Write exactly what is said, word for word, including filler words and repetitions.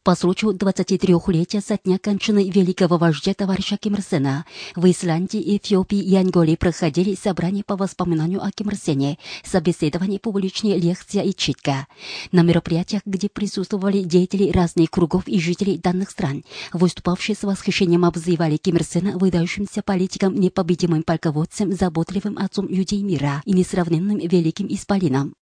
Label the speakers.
Speaker 1: По случаю двадцатитрёхлетия со дня кончины великого вождя товарища Ким Ир Сена в Исландии, Эфиопии и Анголе проходили собрания по воспоминанию о Ким Ир Сене, собеседования, публичные лекции и читка. На мероприятиях, где присутствовали деятели разных кругов и жители данных стран, выступавшие с восхищением обзывали Ким Ир Сена выдающимся политиком, непобедимым полководцем, заботливым отцом людей мира и несравненным великим исполином.